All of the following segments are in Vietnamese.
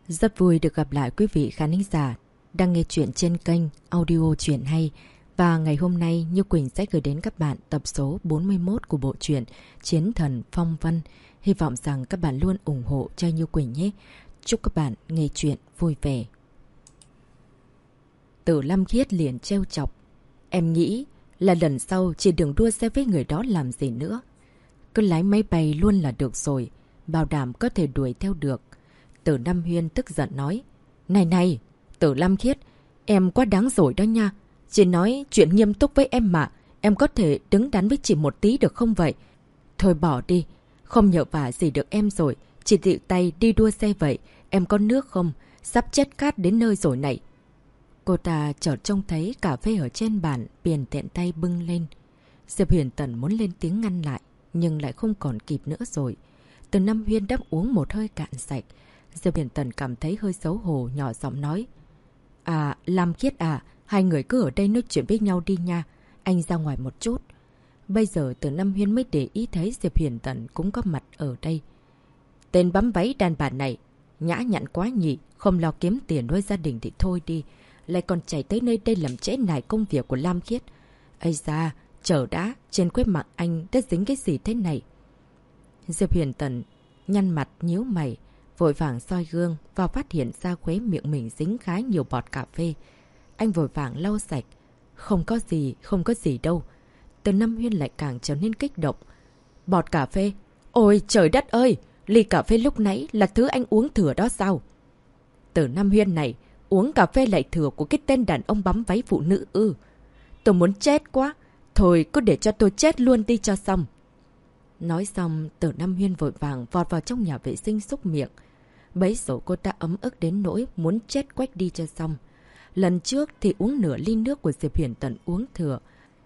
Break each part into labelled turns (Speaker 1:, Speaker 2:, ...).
Speaker 1: Rất vui được gặp lại quý vị khán giả đang nghe chuyện trên kênh Audio Chuyện Hay. Và ngày hôm nay Như Quỳnh sẽ gửi đến các bạn tập số 41 của bộ truyện Chiến Thần Phong Vân. Hy vọng rằng các bạn luôn ủng hộ cho Như Quỳnh nhé. Chúc các bạn nghe chuyện vui vẻ. Tử Lâm Khiết liền trêu chọc. Em nghĩ là lần sau chỉ đừng đua xe với người đó làm gì nữa. Cứ lái máy bay luôn là được rồi, bảo đảm có thể đuổi theo được. Tử Nam Huyên tức giận nói. Này, Tử Lâm Khiết, em quá đáng rồi đó nha. Chị nói chuyện nghiêm túc với em mà, em có thể đứng đắn với chị một tí được không vậy? Thôi bỏ đi, không nhờ vả gì được em rồi, chỉ tự tay đi đua xe vậy. Em có nước không? Sắp chết khát đến nơi rồi này. Cô ta chợt trông thấy cà phê ở trên bàn, liền tiện tay bưng lên. Diệp Huyền Tần muốn lên tiếng ngăn lại, nhưng lại không còn kịp nữa rồi. Từ Nam Huyên đã uống một hơi cạn sạch. Diệp Huyền Tần cảm thấy hơi xấu hổ, nhỏ giọng nói. À, Lam Khiết à, hai người cứ ở đây nói chuyện với nhau đi nha. Anh ra ngoài một chút. Bây giờ Từ Nam Huyên mới để ý thấy Diệp Huyền Tần cũng có mặt ở đây. Tên bắm váy đàn bà này, nhã nhặn quá nhỉ, không lo kiếm tiền nuôi gia đình thì thôi đi. Lại còn chạy tới nơi đây làm trễ nải công việc của Lam Khiết. Ây da, chờ đã, trên khuôn mặt anh đã dính cái gì thế này? Diệp Huyền Tần nhăn mặt nhíu mày, vội vàng soi gương và phát hiện ra khóe miệng mình dính khá nhiều bọt cà phê. Anh vội vàng lau sạch. Không có gì đâu. Từ Nam Huyên lại càng trở nên kích động. Bọt cà phê? Ôi trời đất ơi! Ly cà phê lúc nãy là thứ anh uống thừa đó sao? Từ Nam Huyên này, uống cà phê lại thừa của cái tên đàn ông bắm váy phụ nữ ư? Tôi muốn chết quá. Thôi cứ để cho tôi chết luôn đi cho xong. Nói xong, Từ Nam Huyên vội vàng vọt vào trong nhà vệ sinh xúc miệng. Bấy giờ cô ta ấm ức đến nỗi muốn chết quách đi cho xong. Lần trước thì uống nửa ly nước của Diệp Huyền Tần uống thừa.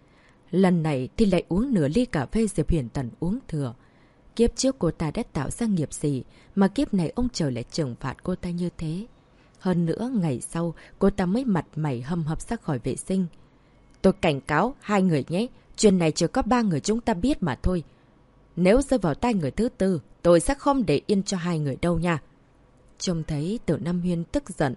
Speaker 1: Lần này thì lại uống nửa ly cà phê Diệp Huyền Tần uống thừa. Kiếp trước cô ta đã tạo ra nghiệp gì mà kiếp này ông trời lại trừng phạt cô ta như thế. Hơn nữa ngày sau cô ta mới mặt mày hầm hập ra khỏi vệ sinh. Tôi cảnh cáo hai người nhé, chuyện này chỉ có ba người chúng ta biết mà thôi. Nếu rơi vào tay người thứ tư, tôi sẽ không để yên cho hai người đâu nha. Trông thấy Từ Nam Huyên tức giận.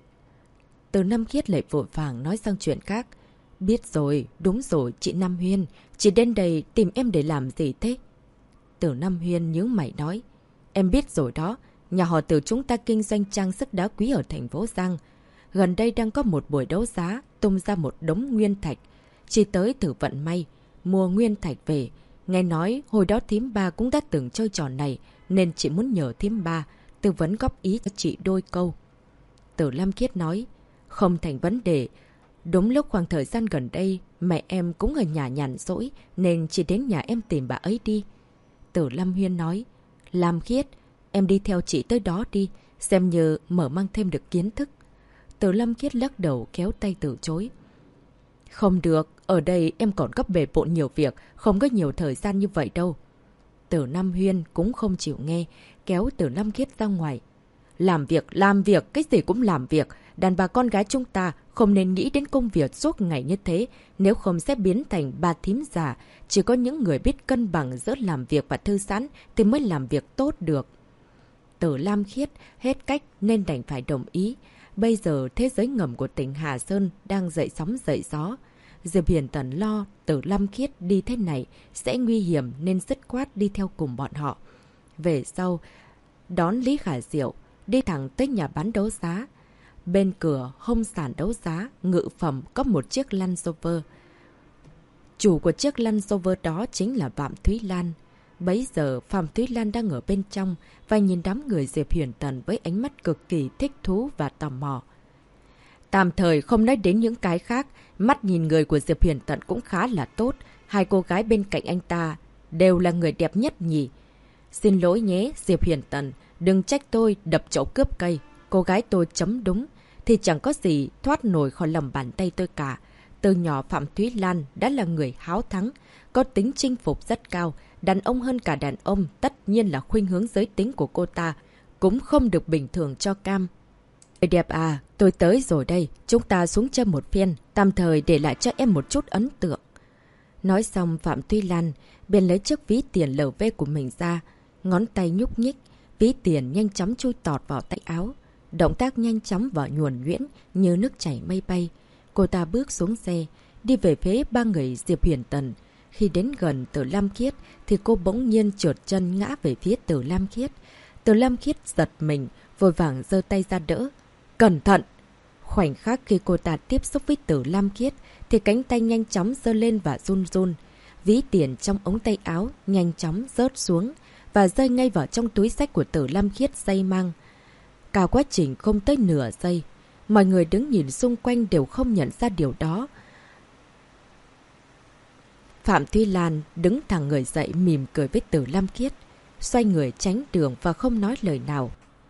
Speaker 1: Từ Nam Khiết lại vội vàng nói sang chuyện khác. Biết rồi, đúng rồi, chị Nam Huyên. Chị đến đây tìm em để làm gì thế? Từ Nam Huyên nhíu mày nói. Em biết rồi đó, nhà họ Từ chúng ta kinh doanh trang sức đá quý ở thành phố Giang. Gần đây đang có một buổi đấu giá, tung ra một đống nguyên thạch. Chị tới thử vận may, mua nguyên thạch về. Nghe nói hồi đó thím ba cũng đã từng chơi trò này, nên chị muốn nhờ thím ba tư vấn góp ý cho chị đôi câu. Từ Lam Khiết nói, không thành vấn đề. Đúng lúc khoảng thời gian gần đây, mẹ em cũng ở nhà nhàn rỗi, nên chị đến nhà em tìm bà ấy đi. Từ Lam Huyên nói, Lam Khiết, em đi theo chị tới đó đi, xem như mở mang thêm được kiến thức. Từ Lam Khiết lắc đầu kéo tay từ chối. Không được, ở đây em còn có bề bộn nhiều việc, không có nhiều thời gian như vậy đâu. Từ Nam Huyên cũng không chịu nghe, kéo Từ Lam Khiết ra ngoài. Làm việc, cái gì cũng làm việc. Đàn bà con gái chúng ta không nên nghĩ đến công việc suốt ngày như thế, nếu không sẽ biến thành bà thím già. Chỉ có những người biết cân bằng giữa làm việc và thư giãn thì mới làm việc tốt được. Từ Lam Khiết hết cách nên đành phải đồng ý. Bây giờ thế giới ngầm của tỉnh Hà Sơn đang dậy sóng dậy gió. Diệp Huyền Tần lo Từ Lam Khiết đi thế này sẽ nguy hiểm nên dứt khoát đi theo cùng bọn họ. Về sau, đón Lý Khả Diệu, đi thẳng tới nhà bán đấu giá. Bên cửa hông sàn đấu giá, ngự phẩm có một chiếc Land Rover. Chủ của chiếc Land Rover đó chính là Phạm Thúy Lan. Bấy giờ Phạm Thúy Lan đang ở bên trong và nhìn đám người Diệp Huyền Tần với ánh mắt cực kỳ thích thú và tò mò. Tạm thời không nói đến những cái khác, mắt nhìn người của Diệp Huyền Tần cũng khá là tốt. Hai cô gái bên cạnh anh ta đều là người đẹp nhất nhỉ. Xin lỗi nhé, Diệp Huyền Tần, đừng trách tôi đập chậu cướp cây. Cô gái tôi chấm đúng, thì chẳng có gì thoát nổi khỏi lòng bàn tay tôi cả. Từ nhỏ Phạm Thúy Lan đã là người háo thắng, có tính chinh phục rất cao. Đàn ông hơn cả đàn ông, tất nhiên là khuynh hướng giới tính của cô ta cũng không được bình thường cho cam. Người đẹp à, tôi tới rồi đây, chúng ta xuống chơi một phiên, tạm thời để lại cho em một chút ấn tượng. Nói xong Phạm Thúy Lan便lấy chiếc ví tiền LV của mình ra, ngón tay nhúc nhích, ví tiền nhanh chóng chui tọt vào tay áo. Động tác nhanh chóng và nhuần nhuyễn như nước chảy mây bay. Cô ta bước xuống xe, đi về phía ba người Diệp Huyền Tần. Khi đến gần Tử Lam Khiết thì cô bỗng nhiên trượt chân ngã về phía Tử Lam Khiết. Tử Lam Khiết giật mình, vội vàng giơ tay ra đỡ. Cẩn thận! Khoảnh khắc khi cô ta tiếp xúc với Tử Lam Khiết thì cánh tay nhanh chóng giơ lên và run run. Ví tiền trong ống tay áo nhanh chóng rớt xuống và rơi ngay vào trong túi xách của Tử Lam Khiết dây mang. Cả quá trình không tới nửa giây, mọi người đứng nhìn xung quanh đều không nhận ra điều đó. Phạm Thúy Lan đứng thẳng người dậy mỉm cười với Tử Lam Khiết, xoay người tránh đường và không nói lời nào.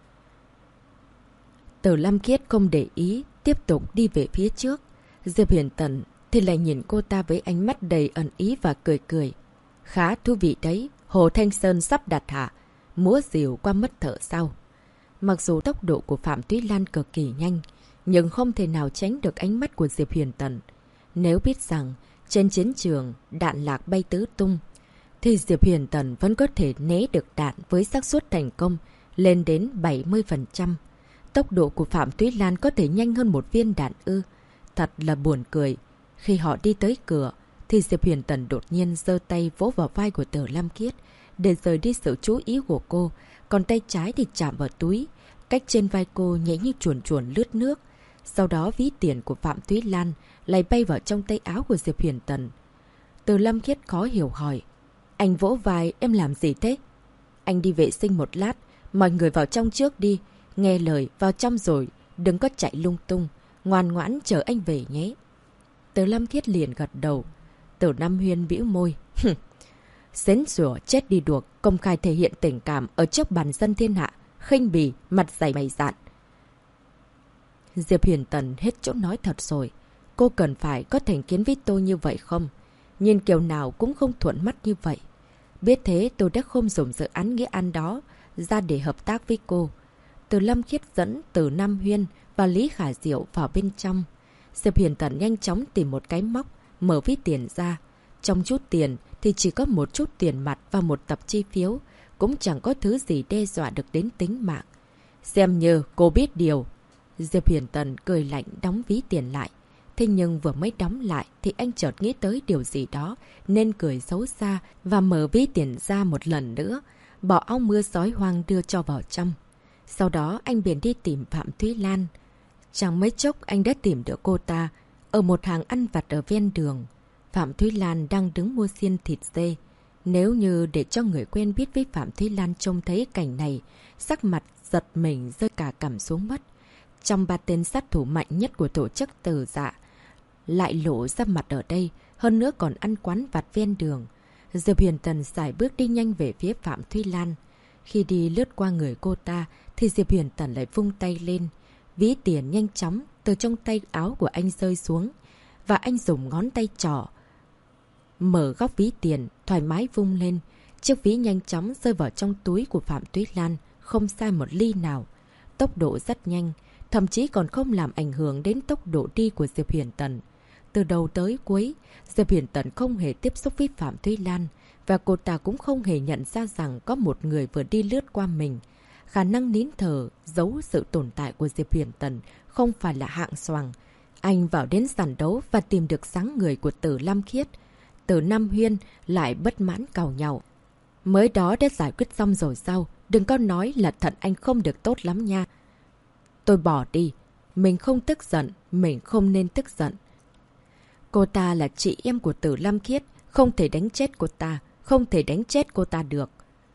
Speaker 1: Tử Lam Khiết không để ý, tiếp tục đi về phía trước. Diệp Huyền Tần thì lại nhìn cô ta với ánh mắt đầy ẩn ý và cười cười. Khá thú vị đấy, Hồ Thanh Sơn sắp đặt hả? Múa rìu qua mất thở sau. Mặc dù tốc độ của Phạm Thúy Lan cực kỳ nhanh, nhưng không thể nào tránh được ánh mắt của Diệp Huyền Tần. Nếu biết rằng trên chiến trường đạn lạc bay tứ tung, thì Diệp Huyền Tần vẫn có thể né được đạn với xác suất thành công lên đến 70%. Tốc độ của Phạm Thúy Lan có thể nhanh hơn một viên đạn ư. Thật là buồn cười. Khi họ đi tới cửa, thì Diệp Huyền Tần đột nhiên giơ tay vỗ vào vai của Tử Lam Khiết để rời đi sự chú ý của cô, còn tay trái thì chạm vào túi, cách trên vai cô nhảy như chuồn chuồn lướt nước. Sau đó ví tiền của Phạm Thúy Lan lại bay vào trong tay áo của Diệp Huyền Tần. Tử Lam Khiết khó hiểu hỏi, anh vỗ vai em làm gì thế? Anh đi vệ sinh một lát, mọi người vào trong trước đi. Nghe lời, vào trong rồi, đừng có chạy lung tung, ngoan ngoãn chờ anh về nhé. Tử Lam Khiết liền gật đầu. Tử Nam Huyên bĩu môi. Xến rủa chết đi được, công khai thể hiện tình cảm ở trước bàn dân thiên hạ, khinh bỉ, mặt dày mày dạn. Diệp Huyền Tần hết chỗ nói thật rồi. Cô cần phải có thành kiến với tôi như vậy không? Nhìn kiểu nào cũng không thuận mắt như vậy. Biết thế tôi đã không dùng dự án nghĩa ăn đó ra để hợp tác với cô. Tử Lam Khiết dẫn Tử Nam Huyên và Lý Khả Diệu vào bên trong. Diệp Huyền Tần nhanh chóng tìm một cái móc, mở ví tiền ra. Trong chút tiền thì chỉ có một chút tiền mặt và một tập chi phiếu, cũng chẳng có thứ gì đe dọa được đến tính mạng. Xem như cô biết điều. Diệp Huyền Tần cười lạnh đóng ví tiền lại. Thế nhưng vừa mới đóng lại thì anh chợt nghĩ tới điều gì đó nên cười xấu xa và mở ví tiền ra một lần nữa, bỏ áo mưa sói hoang đưa cho vào trong. Sau đó anh bèn đi tìm Phạm Thúy Lan. Chẳng mấy chốc anh đã tìm được cô ta ở một hàng ăn vặt ở ven đường. Phạm Thúy Lan đang đứng mua xiên thịt dê. Nếu như để cho người quen biết với Phạm Thúy Lan trông thấy cảnh này, sắc mặt giật mình rơi cả cằm xuống mất. Trong ba tên sát thủ mạnh nhất của tổ chức Tử Dạ lại lộ ra mặt ở đây, hơn nữa còn ăn quán vặt ven đường. Diệp Huyền Tần sải bước đi nhanh về phía Phạm Thúy Lan. Khi đi lướt qua người cô ta thì Diệp Huyền Tần lại vung tay lên. Ví tiền nhanh chóng từ trong tay áo của anh rơi xuống và anh dùng ngón tay trỏ mở góc ví tiền, thoải mái vung lên. Chiếc ví nhanh chóng rơi vào trong túi của Phạm Thúy Lan, không sai một ly nào. Tốc độ rất nhanh, thậm chí còn không làm ảnh hưởng đến tốc độ đi của Diệp Huyền Tần. Từ đầu tới cuối, Diệp Huyền Tần không hề tiếp xúc với Phạm Thúy Lan và cô ta cũng không hề nhận ra rằng có một người vừa đi lướt qua mình. Khả năng nín thở giấu sự tồn tại của Diệp Huyền Tần không phải là hạng xoàng. Anh vào đến sàn đấu và tìm được dáng người của Tử Lam Khiết. Tử Nam Huyên lại bất mãn càu nhau. Mới đó đã giải quyết xong rồi sao? Đừng có nói là thận anh không được tốt lắm nha. Tôi bỏ đi. Mình không tức giận, mình không nên tức giận. Cô ta là chị em của Tử Lam Khiết, không thể đánh chết cô ta, không thể đánh chết cô ta được.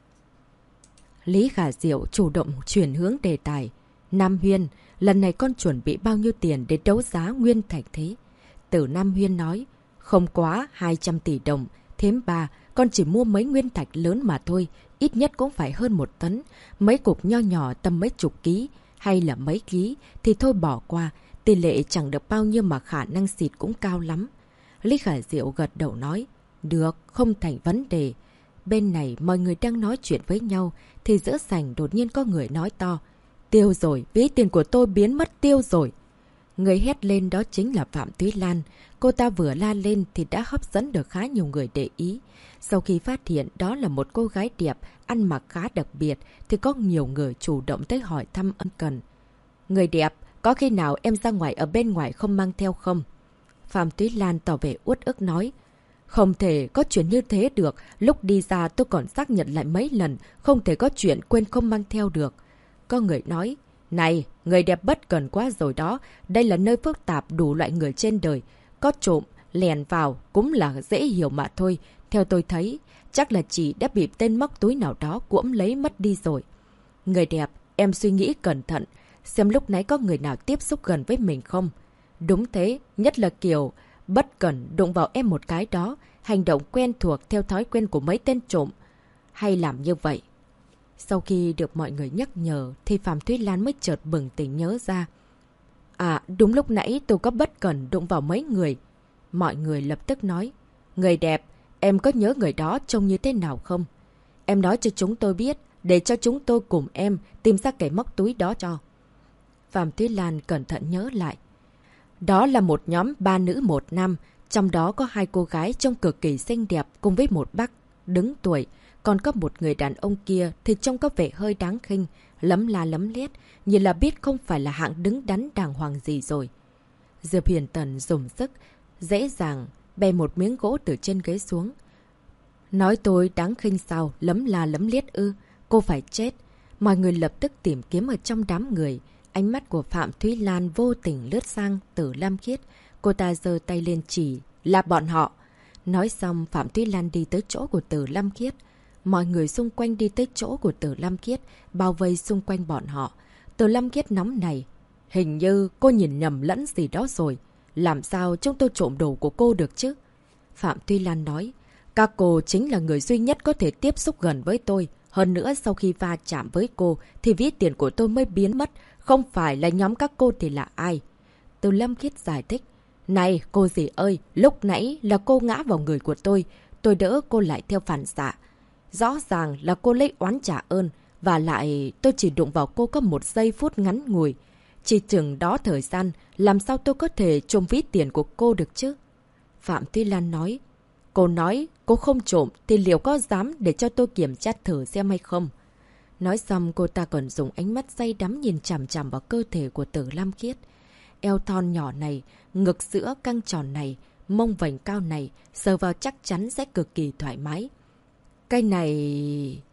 Speaker 1: Lý Khả Diệu chủ động chuyển hướng đề tài. Nam Huyên, lần này con chuẩn bị bao nhiêu tiền để đấu giá nguyên thạch thế? Tử Nam Huyên nói, không quá 200 tỷ đồng, thím bà, con chỉ mua mấy nguyên thạch lớn mà thôi, ít nhất cũng phải hơn 1 tấn, mấy cục nho nhỏ tầm mấy chục ký, hay là mấy ký, thì thôi bỏ qua, tỷ lệ chẳng được bao nhiêu mà khả năng xịt cũng cao lắm. Lý Khả Diệu gật đầu nói, được, không thành vấn đề. Bên này mọi người đang nói chuyện với nhau, thì giữa sảnh đột nhiên có người nói to, tiêu rồi, ví tiền của tôi biến mất tiêu rồi. Người hét lên đó chính là Phạm Thúy Lan. Cô ta vừa la lên thì đã hấp dẫn được khá nhiều người để ý. Sau khi phát hiện đó là một cô gái đẹp, ăn mặc khá đặc biệt, thì có nhiều người chủ động tới hỏi thăm ân cần. Người đẹp, có khi nào em ra ngoài ở bên ngoài không mang theo không? Phạm Thúy Lan tỏ vẻ uất ức nói. Không thể có chuyện như thế được, lúc đi ra tôi còn xác nhận lại mấy lần, không thể có chuyện quên không mang theo được. Có người nói, này, người đẹp bất cần quá rồi đó, đây là nơi phức tạp đủ loại người trên đời. Có trộm, lèn vào cũng là dễ hiểu mà thôi. Theo tôi thấy, chắc là chị đã bị tên móc túi nào đó cuỗm lấy mất đi rồi. Người đẹp, em suy nghĩ cẩn thận, xem lúc nãy có người nào tiếp xúc gần với mình không. Đúng thế, nhất là kiểu bất cẩn đụng vào em một cái đó, hành động quen thuộc theo thói quen của mấy tên trộm. Hay làm như vậy. Sau khi được mọi người nhắc nhở thì Phạm Thúy Lan mới chợt bừng tỉnh nhớ ra. À, đúng lúc nãy tôi có bất cẩn đụng vào mấy người. Mọi người lập tức nói. Người đẹp, em có nhớ người đó trông như thế nào không? Em nói cho chúng tôi biết, để cho chúng tôi cùng em tìm ra kẻ móc túi đó cho. Phạm Thúy Lan cẩn thận nhớ lại. Đó là một nhóm 3 nữ 1 nam, trong đó có 2 cô gái trông cực kỳ xinh đẹp cùng với một bác đứng tuổi. Còn có một người đàn ông kia thì trông có vẻ hơi đáng khinh, lấm la lấm lét, như là biết không phải là hạng đứng đắn đàng hoàng gì rồi. Diệp Huyền Tần dùng sức, dễ dàng bè một miếng gỗ từ trên ghế xuống. Nói tôi đáng khinh sao, lấm la lấm liết ư, cô phải chết. Mọi người lập tức tìm kiếm ở trong đám người. Ánh mắt của Phạm Thúy Lan vô tình lướt sang Tử Lam Khiết. Cô ta giơ tay lên chỉ là bọn họ. Nói xong Phạm Thúy Lan đi tới chỗ của Tử Lam Khiết. Mọi người xung quanh đi tới chỗ của Tử Lam Khiết, bao vây xung quanh bọn họ. Tử Lam Khiết nóng này. Hình như cô nhìn nhầm lẫn gì đó rồi. Làm sao chúng tôi trộm đồ của cô được chứ? Phạm Thúy Lan nói. Các cô chính là người duy nhất có thể tiếp xúc gần với tôi. Hơn nữa sau khi va chạm với cô thì ví tiền của tôi mới biến mất. Không phải là nhóm các cô thì là ai? Tử Lam Khiết giải thích. Này cô dì ơi, lúc nãy là cô ngã vào người của tôi đỡ cô lại theo phản xạ. Rõ ràng là cô lấy oán trả ơn, và lại tôi chỉ đụng vào cô có 1 giây phút ngắn ngủi. Chỉ chừng đó thời gian, làm sao tôi có thể trộm ví tiền của cô được chứ? Phạm Thúy Lan nói. Cô nói cô không trộm thì liệu có dám để cho tôi kiểm tra thử xem hay không? Nói xong cô ta còn dùng ánh mắt say đắm nhìn chằm chằm vào cơ thể của Tử Lam Khiết. Eo thon nhỏ này, ngực sữa căng tròn này, mông vành cao này, sờ vào chắc chắn sẽ cực kỳ thoải mái. Cái này...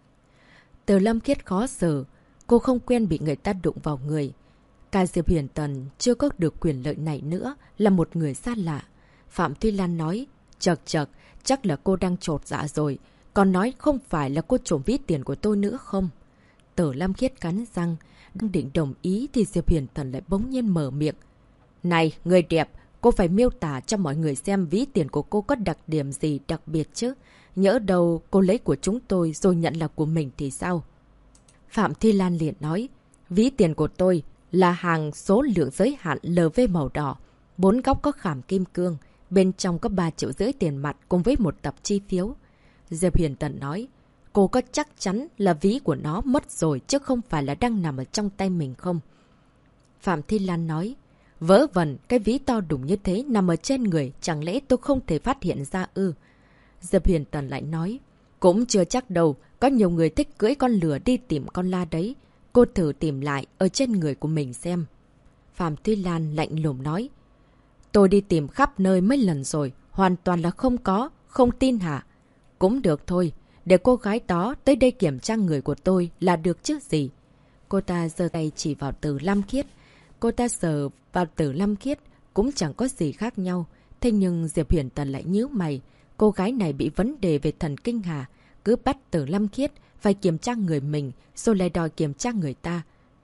Speaker 1: Tử Lam Khiết khó xử, cô không quen bị người ta đụng vào người. Cả Diệp Huyền Tần chưa có được quyền lợi này nữa, là một người xa lạ. Phạm Thúy Lan nói, chật, chắc là cô đang chột dạ rồi, còn nói không phải là cô trộm ví tiền của tôi nữa không? Tử Lam Khiết cắn răng, đang định đồng ý thì Diệp Huyền Tần lại bỗng nhiên mở miệng. Này, người đẹp, cô phải miêu tả cho mọi người xem ví tiền của cô có đặc điểm gì đặc biệt chứ. Nhỡ đâu cô lấy của chúng tôi rồi nhận là của mình thì sao? Phạm Thi Lan liền nói, ví tiền của tôi là hàng số lượng giới hạn LV màu đỏ, 4 góc có khảm kim cương, bên trong có 3,5 triệu tiền mặt cùng với một tập chi phiếu. Diệp Huyền Tần nói, cô có chắc chắn là ví của nó mất rồi chứ không phải là đang nằm ở trong tay mình không? Phạm Thi Lan nói, vớ vẩn, cái ví to đùng như thế nằm ở trên người, chẳng lẽ tôi không thể phát hiện ra ư? Diệp Huyền Tần lại nói, cũng chưa chắc đâu, có nhiều người thích cưỡi con lừa đi tìm con la đấy. Cô thử tìm lại ở trên người của mình xem. Phạm Thúy Lan lạnh lùng nói, tôi đi tìm khắp nơi mấy lần rồi, hoàn toàn là không có, không tin hả? Cũng được thôi, để cô gái đó tới đây kiểm tra người của tôi là được chứ gì. Cô ta giơ tay chỉ vào Tử Lam Khiết. Cô ta sờ vào Tử Lam Khiết cũng chẳng có gì khác nhau. Thế nhưng Diệp Huyền Tần lại nhíu mày. Cô gái này bị vấn đề về thần kinh hả? Cứ bắt Tử Lam Khiết phải kiểm tra người mình rồi lại đòi kiểm tra người ta.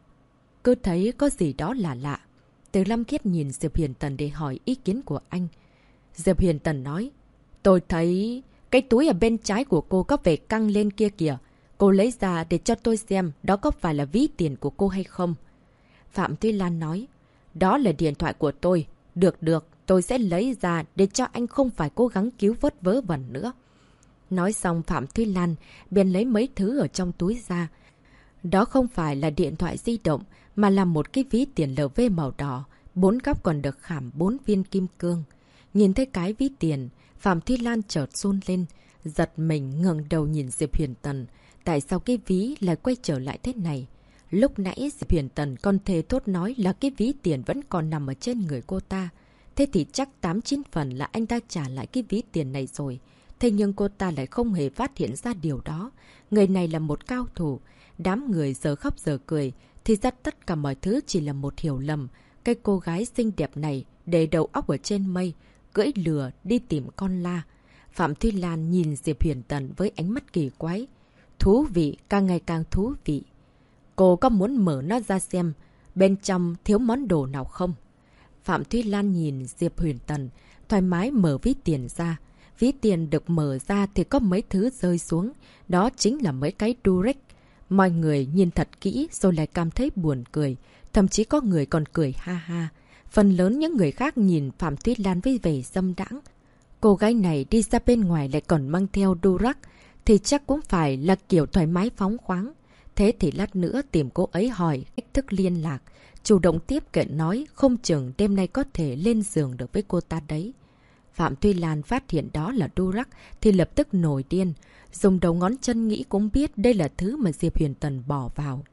Speaker 1: Cứ thấy có gì đó là lạ. Tử Lam Khiết nhìn Diệp Huyền Tần để hỏi ý kiến của anh. Diệp Huyền Tần nói, tôi thấy cái túi ở bên trái của cô có vẻ căng lên kia kìa. Cô lấy ra để cho tôi xem đó có phải là ví tiền của cô hay không. Phạm Thúy Lan nói, đó là điện thoại của tôi. Được, tôi sẽ lấy ra để cho anh không phải cố gắng cứu vớt vớ vẩn nữa. Nói xong Phạm Thúy Lan便lấy mấy thứ ở trong túi ra. Đó không phải là điện thoại di động mà là một cái ví tiền LV màu đỏ, 4 góc còn được khảm 4 viên kim cương. Nhìn thấy cái ví tiền, Phạm Thúy Lan chợt run lên, giật mình ngẩng đầu nhìn Diệp Huyền Tần. Tại sao cái ví lại quay trở lại thế này? Lúc nãy Diệp Huyền Tần còn thề thốt nói là cái ví tiền vẫn còn nằm ở trên người cô ta. Thế thì chắc 8-9 phần là anh ta trả lại cái ví tiền này rồi. Thế nhưng cô ta lại không hề phát hiện ra điều đó. Người này là một cao thủ. Đám người giờ khóc giờ cười. Thì ra tất cả mọi thứ chỉ là một hiểu lầm. Cái cô gái xinh đẹp này để đầu óc ở trên mây, cưỡi lừa đi tìm con la. Phạm Thúy Lan nhìn Diệp Huyền Tần với ánh mắt kỳ quái. Thú vị, càng ngày càng thú vị. Cô có muốn mở nó ra xem bên trong thiếu món đồ nào không? Phạm Thúy Lan nhìn Diệp Huyền Tần, thoải mái mở ví tiền ra. Ví tiền được mở ra thì có mấy thứ rơi xuống. Đó chính là mấy cái Durex. Mọi người nhìn thật kỹ rồi lại cảm thấy buồn cười. Thậm chí có người còn cười ha ha. Phần lớn những người khác nhìn Phạm Thúy Lan với vẻ dâm đãng. Cô gái này đi ra bên ngoài lại còn mang theo Durex thì chắc cũng phải là kiểu thoải mái phóng khoáng. Thế thì lát nữa tìm cô ấy hỏi cách thức liên lạc. Chủ động tiếp cận nói không chừng đêm nay có thể lên giường được với cô ta đấy. Phạm Thúy Lan phát hiện đó là Durex thì lập tức nổi điên. Dùng đầu ngón chân nghĩ cũng biết đây là thứ mà Diệp Huyền Tần bỏ vào.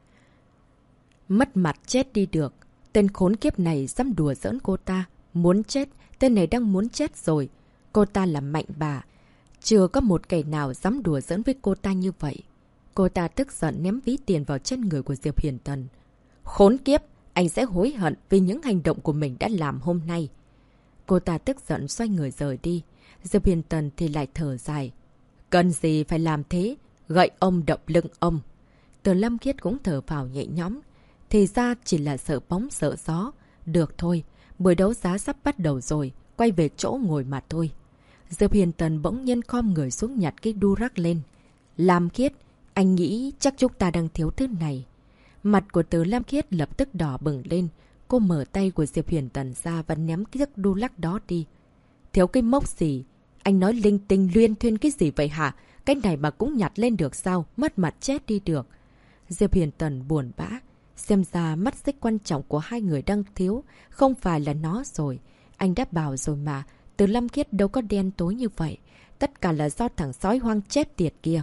Speaker 1: Mất mặt chết đi được. Tên khốn kiếp này dám đùa giỡn cô ta. Muốn chết, tên này đang muốn chết rồi. Cô ta là mạnh bà. Chưa có một kẻ nào dám đùa giỡn với cô ta như vậy. Cô ta tức giận ném ví tiền vào chân người của Diệp Huyền Tần. Khốn kiếp, anh sẽ hối hận vì những hành động của mình đã làm hôm nay. Cô ta tức giận xoay người rời đi. Diệp Huyền Tần thì lại thở dài. Cần gì phải làm thế? Gậy ông đập lưng ông. Từ Lâm Khiết cũng thở vào nhẹ nhõm. Thì ra chỉ là sợ bóng sợ gió. Được thôi, buổi đấu giá sắp bắt đầu rồi. Quay về chỗ ngồi mà thôi. Diệp Huyền Tần bỗng nhiên khom người xuống nhặt cái Durex lên. Lam Khiết, anh nghĩ chắc chúng ta đang thiếu thứ này. Mặt của Từ Lam Khiết lập tức đỏ bừng lên. Cô mở tay của Diệp Huyền Tần ra và ném cái chiếc Durex đó đi. Thiếu cái mốc gì? Anh nói linh tinh luyên thuyên cái gì vậy hả? Cái này mà cũng nhặt lên được sao? Mất mặt chết đi được. Diệp Huyền Tần buồn bã. Xem ra mắt xích quan trọng của hai người đang thiếu. Không phải là nó rồi. Anh đã bảo rồi mà. Từ Lam Khiết đâu có đen tối như vậy. Tất cả là do thằng sói hoang chết tiệt kia.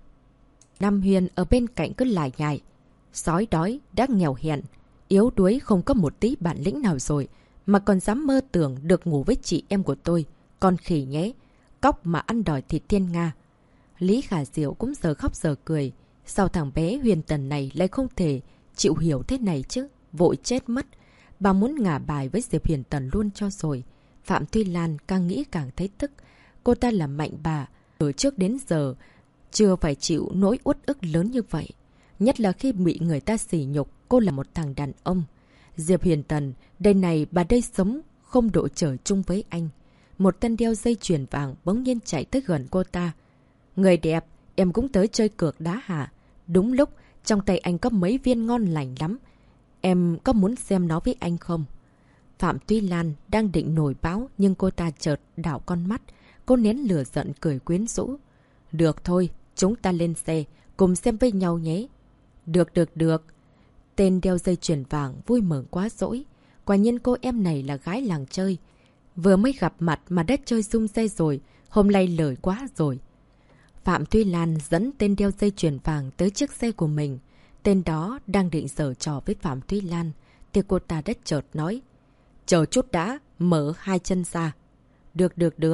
Speaker 1: Nam Huyền ở bên cạnh cứ lải nhải. Sói đói, đã nghèo hèn. Yếu đuối không có một tí bản lĩnh nào rồi. Mà còn dám mơ tưởng được ngủ với chị em của tôi. Con khỉ nhé. Cóc mà ăn đòi thịt thiên Nga. Lý Khả Diệu cũng giờ khóc giờ cười. Sao thằng bé Huyền Tần này lại không thể chịu hiểu thế này chứ? Vội chết mất. Bà muốn ngả bài với Diệp Huyền Tần luôn cho rồi. Phạm Thúy Lan càng nghĩ càng thấy tức. Cô ta là mạnh bà. Từ trước đến giờ chưa phải chịu nỗi uất ức lớn như vậy. Nhất là khi bị người ta sỉ nhục, cô là một thằng đàn ông. Diệp Huyền Tần, đây này bà đây sống không độ trời chung với anh. Một tên đeo dây chuyền vàng bỗng nhiên chạy tới gần cô ta. Người đẹp, em cũng tới chơi cược đá hả? Đúng lúc, trong tay anh có mấy viên ngon lành lắm. Em có muốn xem nó với anh không? Phạm Thúy Lan đang định nổi báo nhưng cô ta chợt đảo con mắt. Cô nén lửa giận cười quyến rũ. Được thôi, chúng ta lên xe, cùng xem với nhau nhé. Được. Tên đeo dây chuyền vàng vui mừng quá dỗi. Quả nhiên cô em này là gái làng chơi. Vừa mới gặp mặt mà đã chơi sung xe rồi. Hôm nay lời quá rồi. Phạm Thúy Lan dẫn tên đeo dây chuyền vàng tới chiếc xe của mình. Tên đó đang định giở trò với Phạm Thúy Lan. Thì cô ta đã chợt nói. Chờ chút đã, mở hai chân ra. Được.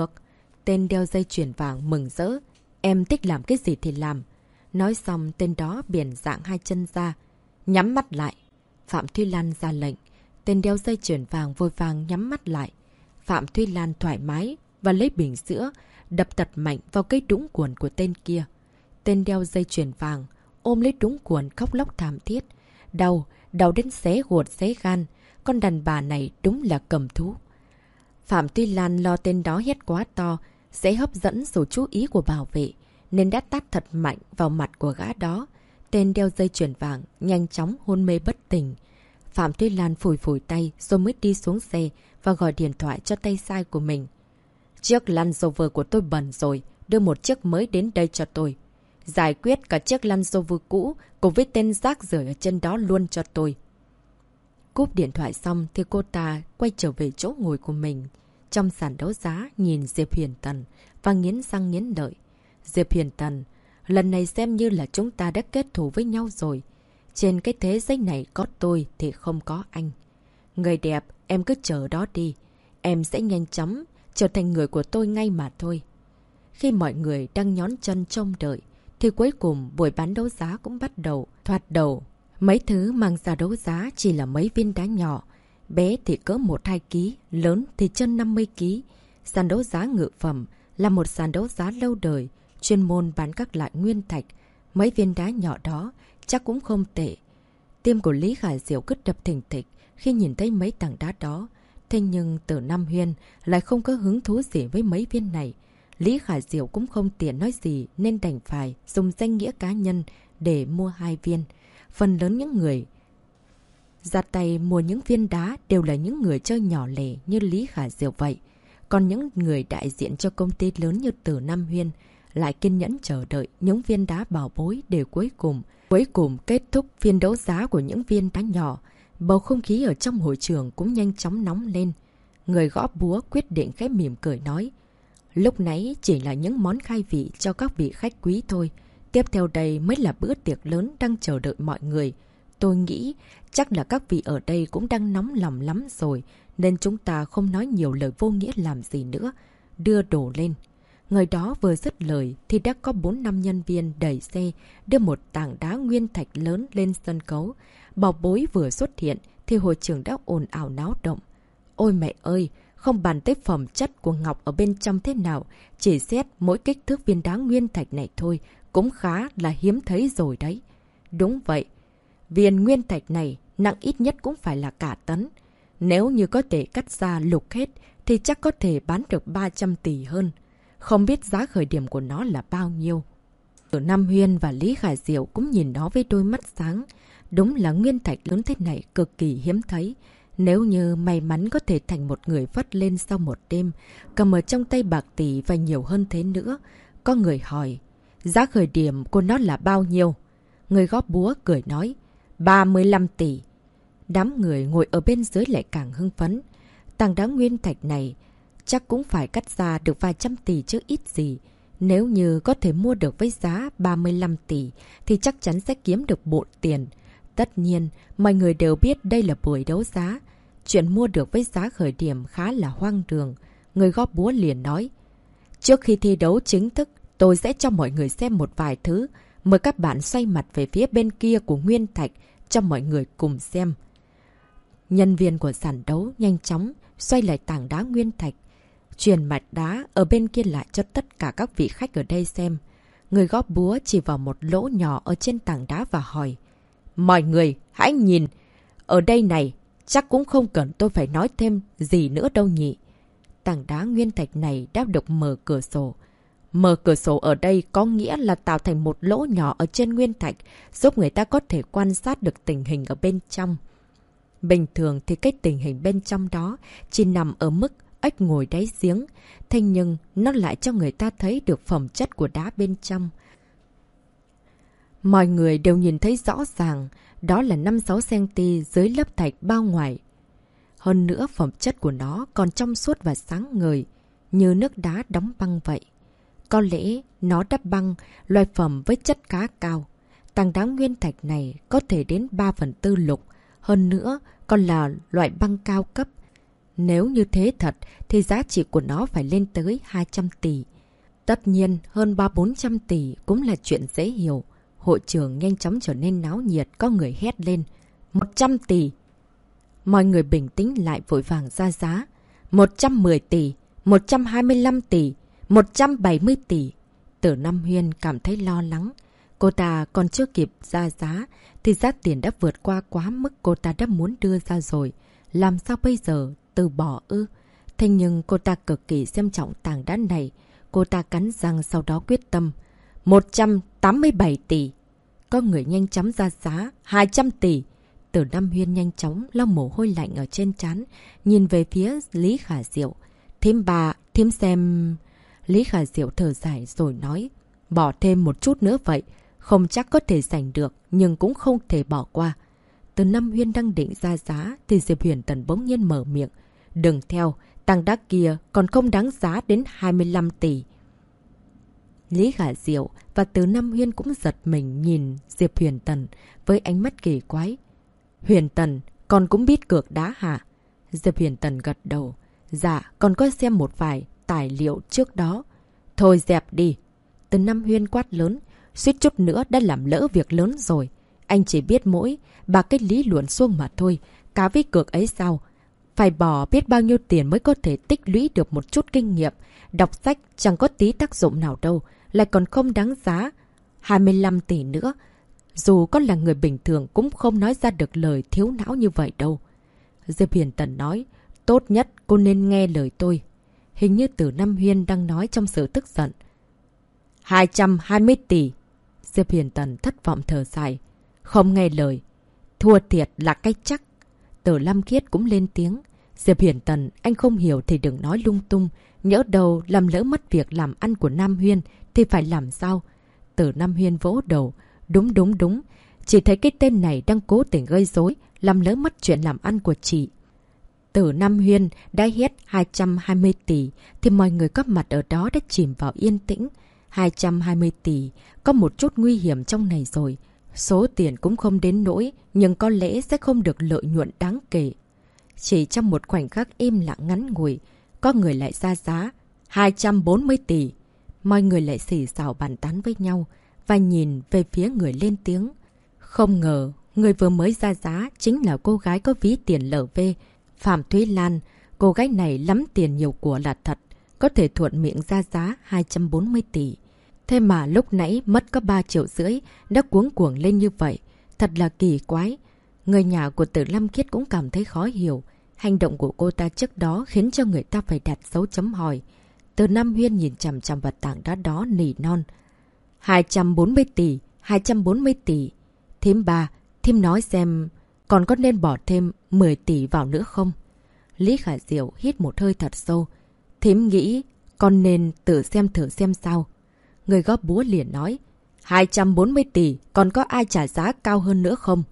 Speaker 1: Tên đeo dây chuyền vàng mừng rỡ. Em thích làm cái gì thì làm. Nói xong tên đó biển dạng hai chân ra. Nhắm mắt lại. Phạm Thúy Lan ra lệnh. Tên đeo dây chuyền vàng vội vàng nhắm mắt lại. Phạm Thúy Lan thoải mái và lấy bình sữa đập thật mạnh vào cái đũng quần của tên kia. Tên đeo dây chuyền vàng ôm lấy đũng quần khóc lóc thảm thiết. Đau đến xé ruột xé gan. Con đàn bà này đúng là cầm thú. Phạm Thúy Lan lo tên đó hét quá to sẽ hấp dẫn sự chú ý của bảo vệ, nên đã tát thật mạnh vào mặt của gã đó. Tên đeo dây chuyền vàng nhanh chóng hôn mê bất tỉnh. Phạm Thúy Lan phủi tay rồi mới đi xuống xe và gọi điện thoại cho tay sai của mình. Chiếc Land Rover của tôi bẩn rồi, đưa một chiếc mới đến đây cho tôi. Giải quyết cả chiếc Land Rover cũ cùng với tên rác rưởi ở trên đó luôn cho tôi. Cúp điện thoại xong thì cô ta quay trở về chỗ ngồi của mình. Trong sàn đấu giá nhìn Diệp Huyền Tần và nghiến răng nghiến lợi. Diệp Huyền Tần, lần này xem như là chúng ta đã kết thù với nhau rồi. Trên cái thế giới này có tôi thì không có anh. Người đẹp, em cứ chờ đó đi. Em sẽ nhanh chóng trở thành người của tôi ngay mà thôi. Khi mọi người đang nhón chân trông đợi, thì cuối cùng buổi bán đấu giá cũng bắt đầu, thoạt đầu. Mấy thứ mang ra đấu giá chỉ là mấy viên đá nhỏ. Bé thì cỡ 1-2 kg, lớn thì chân 50 kg. Sàn đấu giá ngự phẩm là một sàn đấu giá lâu đời, chuyên môn bán các loại nguyên thạch. Mấy viên đá nhỏ đó chắc cũng không tệ. Tim của Lý Khả Diệu cứ đập thình thịch khi nhìn thấy mấy tảng đá đó. Thế nhưng Từ Nam Huyên lại không có hứng thú gì với mấy viên này. Lý Khả Diệu cũng không tiện nói gì nên đành phải dùng danh nghĩa cá nhân để mua 2 viên. Phần lớn những người ra tay mua những viên đá đều là những người chơi nhỏ lẻ như Lý Khả Diệu vậy. Còn những người đại diện cho công ty lớn như Từ Nam Huyên lại kiên nhẫn chờ đợi những viên đá bảo bối để cuối cùng kết thúc phiên đấu giá của những viên đá nhỏ. Bầu không khí ở trong hội trường cũng nhanh chóng nóng lên. Người gõ búa quyết định khẽ mỉm cười nói: lúc nãy chỉ là những món khai vị cho các vị khách quý thôi. Tiếp theo đây mới là bữa tiệc lớn đang chờ đợi mọi người. Tôi nghĩ chắc là các vị ở đây cũng đang nóng lòng lắm rồi, nên chúng ta không nói nhiều lời vô nghĩa làm gì nữa. Đưa đồ lên. Người đó vừa dứt lời thì đã có 4-5 nhân viên đẩy xe đưa một tảng đá nguyên thạch lớn lên sân khấu. Bảo bối vừa xuất hiện thì hội trường đã ồn ào náo động. Ôi mẹ ơi! Không bàn tới phẩm chất của ngọc ở bên trong thế nào, chỉ xét mỗi kích thước viên đá nguyên thạch này thôi cũng khá là hiếm thấy rồi đấy. Đúng vậy, viên nguyên thạch này nặng ít nhất cũng phải là cả tấn. Nếu như có thể cắt ra lục hết thì chắc có thể bán được 300 tỷ hơn. Không biết giá khởi điểm của nó là bao nhiêu. Từ Nam Huyên và Lý Khả Diệu cũng nhìn nó với đôi mắt sáng. Đúng là nguyên thạch lớn thế này cực kỳ hiếm thấy. Nếu như may mắn có thể thành một người vất lên sau một đêm, cầm ở trong tay bạc tỷ và nhiều hơn thế nữa. Có người hỏi, giá khởi điểm của nó là bao nhiêu? Người góp búa cười nói, 35 tỷ. Đám người ngồi ở bên dưới lại càng hưng phấn. Tảng đá nguyên thạch này chắc cũng phải cắt ra được vài trăm tỷ chứ ít gì. Nếu như có thể mua được với giá 35 tỷ thì chắc chắn sẽ kiếm được bộn tiền. Tất nhiên, mọi người đều biết đây là buổi đấu giá. Chuyện mua được với giá khởi điểm khá là hoang đường. Người góp búa liền nói, trước khi thi đấu chính thức, tôi sẽ cho mọi người xem một vài thứ. Mời các bạn xoay mặt về phía bên kia của nguyên thạch cho mọi người cùng xem. Nhân viên của sàn đấu nhanh chóng xoay lại tảng đá nguyên thạch, truyền mặt đá ở bên kia lại cho tất cả các vị khách ở đây xem. Người góp búa chỉ vào một lỗ nhỏ ở trên tảng đá và hỏi, mọi người hãy nhìn, ở đây này, chắc cũng không cần tôi phải nói thêm gì nữa đâu nhỉ. Tảng đá nguyên thạch này đã được mở cửa sổ. Mở cửa sổ ở đây có nghĩa là tạo thành một lỗ nhỏ ở trên nguyên thạch, giúp người ta có thể quan sát được tình hình ở bên trong. Bình thường thì cái tình hình bên trong đó chỉ nằm ở mức ếch ngồi đáy giếng, thế nhưng nó lại cho người ta thấy được phẩm chất của đá bên trong. Mọi người đều nhìn thấy rõ ràng, đó là 5-6cm dưới lớp thạch bao ngoài. Hơn nữa phẩm chất của nó còn trong suốt và sáng ngời, như nước đá đóng băng vậy. Có lẽ nó đắp băng loại phẩm với chất khá cao. Tảng đá nguyên thạch này có thể đến 3/4 lục, hơn nữa còn là loại băng cao cấp. Nếu như thế thật thì giá trị của nó phải lên tới 200 tỷ. Tất nhiên hơn 300-400 tỷ cũng là chuyện dễ hiểu. Hội trường nhanh chóng trở nên náo nhiệt, có người hét lên 100 tỷ. Mọi người bình tĩnh lại vội vàng ra giá 110 tỷ, 125 tỷ, 170 tỷ. Từ Nam Huyên cảm thấy lo lắng. Cô ta còn chưa kịp ra giá thì giá tiền đã vượt qua quá mức cô ta đã muốn đưa ra rồi. Làm sao bây giờ? Từ bỏ ư? Thế nhưng cô ta cực kỳ xem trọng tảng đá này. Cô ta cắn răng sau đó quyết tâm 187 tỷ. Có người nhanh chóng ra giá 200 tỷ. Từ Nam Huyên nhanh chóng lau mồ hôi lạnh ở trên trán, nhìn về phía Lý Khả Diệu. Thím xem... Lý Khả Diệu thở dài rồi nói, bỏ thêm một chút nữa vậy. Không chắc có thể giành được, nhưng cũng không thể bỏ qua. Từ Nam Huyên đang định ra giá thì Diệp Huyền Tần bỗng nhiên mở miệng. Đừng theo, tảng đá kia còn không đáng giá đến 25 tỷ. Lý Khả Diệu và Từ Nam Huyên cũng giật mình nhìn Diệp Huyền Tần với ánh mắt kỳ quái. Huyền Tần, con cũng biết cược đá hả? Diệp Huyền Tần gật đầu. Dạ, con có xem một vài tài liệu trước đó. Thôi dẹp đi. Từ Nam Huyên quát lớn. Suýt chút nữa đã làm lỡ việc lớn rồi. Anh chỉ biết mỗi ba cái lý luận suông mà thôi. Cá với cược ấy sao? Phải bỏ biết bao nhiêu tiền mới có thể tích lũy được một chút kinh nghiệm. Đọc sách chẳng có tí tác dụng nào đâu. Lại còn không đáng giá 25 tỷ nữa. Dù có là người bình thường cũng không nói ra được lời thiếu não như vậy đâu. Diệp Huyền Tần nói. Tốt nhất cô nên nghe lời tôi. Hình như Từ Nam Huyên đang nói trong sự tức giận. 220 tỷ. Diệp Huyền Tần thất vọng thở dài. Không nghe lời. Thua thiệt là cái chắc. Từ Lam Khiết cũng lên tiếng. Diệp Huyền Tần, anh không hiểu thì đừng nói lung tung. Nhỡ đầu làm lỡ mất việc làm ăn của Nam Huyên thì phải làm sao? Từ Nam Huyên vỗ đầu. Đúng. Chỉ thấy cái tên này đang cố tình gây rối, làm lỡ mất chuyện làm ăn của chị. Từ Nam Huyên đã hét 220 tỷ thì mọi người có mặt ở đó đã chìm vào yên tĩnh. 220 tỷ, có một chút nguy hiểm trong này rồi. Số tiền cũng không đến nỗi, nhưng có lẽ sẽ không được lợi nhuận đáng kể. Chỉ trong một khoảnh khắc im lặng ngắn ngủi, có người lại ra giá 240 tỷ. Mọi người lại xì xào bàn tán với nhau và nhìn về phía người lên tiếng. Không ngờ, người vừa mới ra giá chính là cô gái có ví tiền LV, Phạm Thúy Lan. Cô gái này lắm tiền nhiều của là thật, có thể thuận miệng ra giá 240 tỷ. Thế mà lúc nãy mất có 3,5 triệu đã cuống cuồng lên như vậy. Thật là kỳ quái. Người nhà của Từ Lam Khiết cũng cảm thấy khó hiểu. Hành động của cô ta trước đó khiến cho người ta phải đặt dấu chấm hỏi. Từ Nam Huyên nhìn chằm chằm vào tảng đá đó nỉ non. 240 tỷ, 240 tỷ. Thím ba, thím nói xem còn có nên bỏ thêm 10 tỷ vào nữa không? Lý Khả Diệu hít một hơi thật sâu. Thím nghĩ con nên tự xem thử xem sao. Người góp búa liền nói. 240 tỷ, còn có ai trả giá cao hơn nữa không?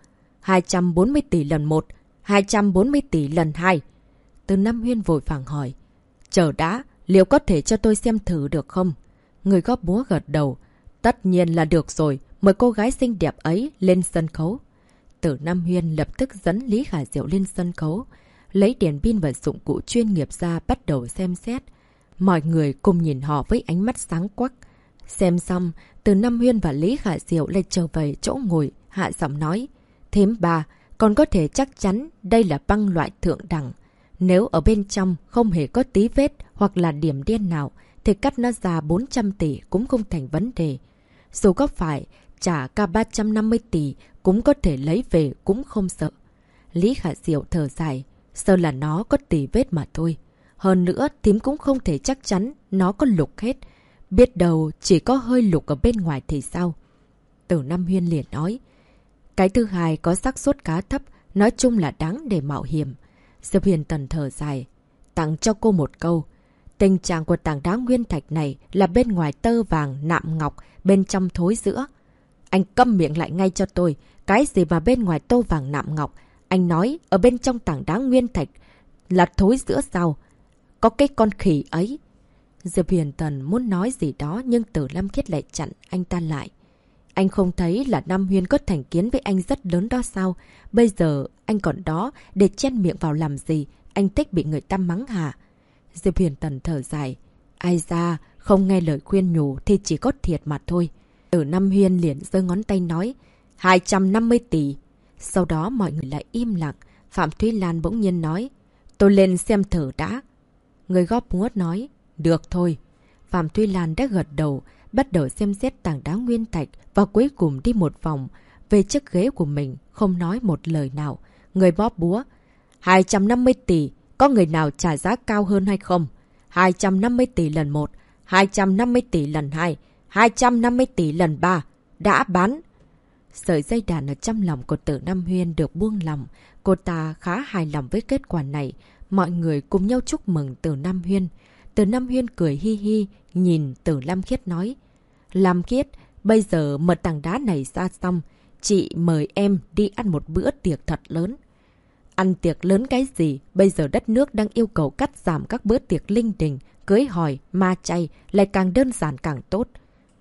Speaker 1: 240 tỷ lần 1, 240 tỷ lần 2. Từ Nam Huyên vội vàng hỏi. Chờ đã, liệu có thể cho tôi xem thử được không? Người góp búa gật đầu. Tất nhiên là được rồi, mời cô gái xinh đẹp ấy lên sân khấu. Từ Nam Huyên lập tức dẫn Lý Khả Diệu lên sân khấu, lấy đèn pin và dụng cụ chuyên nghiệp ra bắt đầu xem xét. Mọi người cùng nhìn họ với ánh mắt sáng quắc. Xem xong, Từ Nam Huyên và Lý Khả Diệu lại trở về chỗ ngồi, hạ giọng nói. Thím ba, còn có thể chắc chắn đây là băng loại thượng đẳng. Nếu ở bên trong không hề có tí vết hoặc là điểm đen nào, thì cắt nó ra 400 tỷ cũng không thành vấn đề. Dù có phải trả cả 350 tỷ cũng có thể lấy về cũng không sợ. Lý Khả Diệu thở dài, sợ là nó có tỷ vết mà thôi. Hơn nữa, thím cũng không thể chắc chắn nó có lục hết. Biết đâu chỉ có hơi lục ở bên ngoài thì sao? Từ Nam Huyên liền nói. Cái thứ hai có xác suất khá thấp, nói chung là đáng để mạo hiểm. Diệp Huyền Tần thở dài, tặng cho cô một câu. Tình trạng của tảng đá nguyên thạch này là bên ngoài tơ vàng, nạm ngọc, bên trong thối giữa. Anh câm miệng lại ngay cho tôi. Cái gì mà bên ngoài tơ vàng nạm ngọc? Anh nói ở bên trong tảng đá nguyên thạch là thối giữa sao? Có cái con khỉ ấy. Diệp Huyền Tần muốn nói gì đó nhưng Từ Lam Khiết lại chặn anh ta lại. Anh không thấy là Nam Huyên có thành kiến với anh rất lớn đó sao? Bây giờ anh còn đó để chen miệng vào làm gì? Anh thích bị người ta mắng hả? Diệp Huyền Tần thở dài. Ai ra, không nghe lời khuyên nhủ thì chỉ có thiệt mà thôi. Từ Nam Huyên liền giơ ngón tay nói. 250 tỷ. Sau đó mọi người lại im lặng. Phạm Thúy Lan bỗng nhiên nói. Tôi lên xem thử đã. Người góp búa nói. Được thôi. Phạm Thúy Lan đã gật đầu, bắt đầu xem xét tảng đá nguyên thạch và cuối cùng đi một vòng về chiếc ghế của mình, không nói một lời nào. Người bóp búa. 250 tỷ. Có người nào trả giá cao hơn hay không? 250 tỷ lần 1, 250 tỷ lần 2, 250 tỷ lần 3. Đã bán. Sợi dây đàn ở trong lòng của Từ Nam Huyên được buông lỏng. Cô ta khá hài lòng với kết quả này. Mọi người cùng nhau chúc mừng Từ Nam Huyên. Từ Nam Huyên cười hi hi, nhìn Từ Lam Khiết nói. Lam Khiết, bây giờ mở tảng đá này ra xong, chị mời em đi ăn một bữa tiệc thật lớn. Ăn tiệc lớn cái gì? Bây giờ đất nước đang yêu cầu cắt giảm các bữa tiệc linh đình, cưới hỏi, ma chay, lại càng đơn giản càng tốt.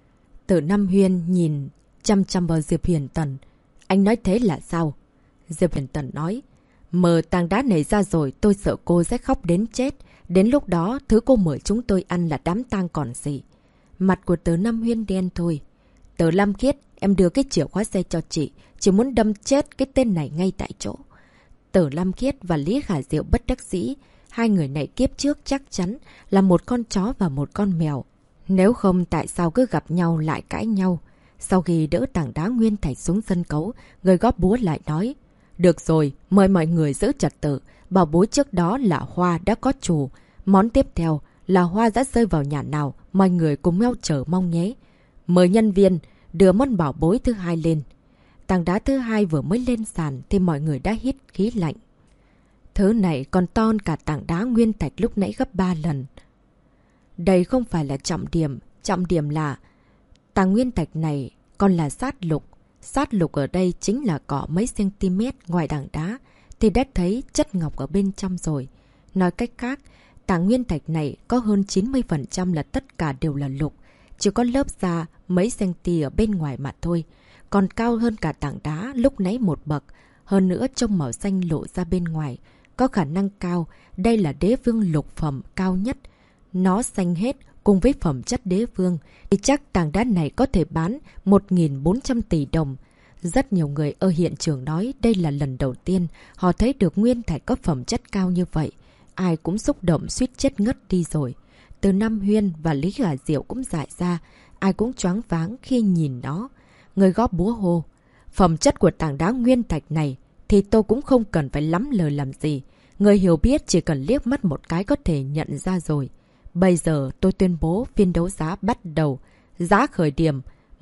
Speaker 1: Từ Nam Huyên nhìn chăm chăm vào Diệp Huyền Tần. Anh nói thế là sao? Diệp Huyền Tần nói. Mở tảng đá này ra rồi tôi sợ cô sẽ khóc đến chết. Đến lúc đó thứ cô mời chúng tôi ăn là đám tang còn gì. Mặt của Từ Nam Huyên đen thôi. Từ Lam Khiết, em đưa cái chìa khóa xe cho chị. Chỉ muốn đâm chết cái tên này ngay tại chỗ. Từ Lam Khiết và Lý Khả Diệu bất đắc dĩ. Hai người này kiếp trước chắc chắn là một con chó và một con mèo. Nếu không tại sao cứ gặp nhau lại cãi nhau. Sau khi đỡ tảng đá nguyên thạch xuống sân khấu, người góp búa lại nói. Được rồi, mời mọi người giữ trật tự. Bảo bối trước đó là hoa đã có chủ. Món tiếp theo là hoa đã rơi vào nhà nào. Mọi người cùng nhau chờ mong nhé. Mời nhân viên đưa món bảo bối thứ hai lên. Tảng đá thứ hai vừa mới lên sàn thì mọi người đã hít khí lạnh. Thứ này còn to hơn cả tảng đá nguyên thạch lúc nãy gấp 3 lần. Đây không phải là trọng điểm là tảng nguyên thạch này còn là sát lục. Sát lục ở đây chính là cỏ mấy cm ngoài tảng đá thì đã thấy chất ngọc ở bên trong rồi. Nói cách khác, tảng nguyên thạch này có hơn 90% là tất cả đều là lục. Chỉ có lớp da mấy cm ở bên ngoài mà thôi. Còn cao hơn cả tảng đá lúc nãy một bậc. Hơn nữa trong màu xanh lộ ra bên ngoài. Có khả năng cao, đây là đế vương lục phẩm cao nhất. Nó xanh hết cùng với phẩm chất đế vương. Thì chắc tảng đá này có thể bán 1.400 tỷ đồng. Rất nhiều người ở hiện trường nói đây là lần đầu tiên họ thấy được nguyên thạch có phẩm chất cao như vậy. Ai cũng xúc động suýt chết ngất đi rồi. Từ Nam Huyên và Lý Khả Diệu cũng dại ra. Ai cũng choáng váng khi nhìn nó. Người góp búa hô. Phẩm chất của tảng đá nguyên thạch này thì tôi cũng không cần phải lắm lời làm gì. Người hiểu biết chỉ cần liếc mắt một cái có thể nhận ra rồi. Bây giờ tôi tuyên bố phiên đấu giá bắt đầu. Giá khởi điểm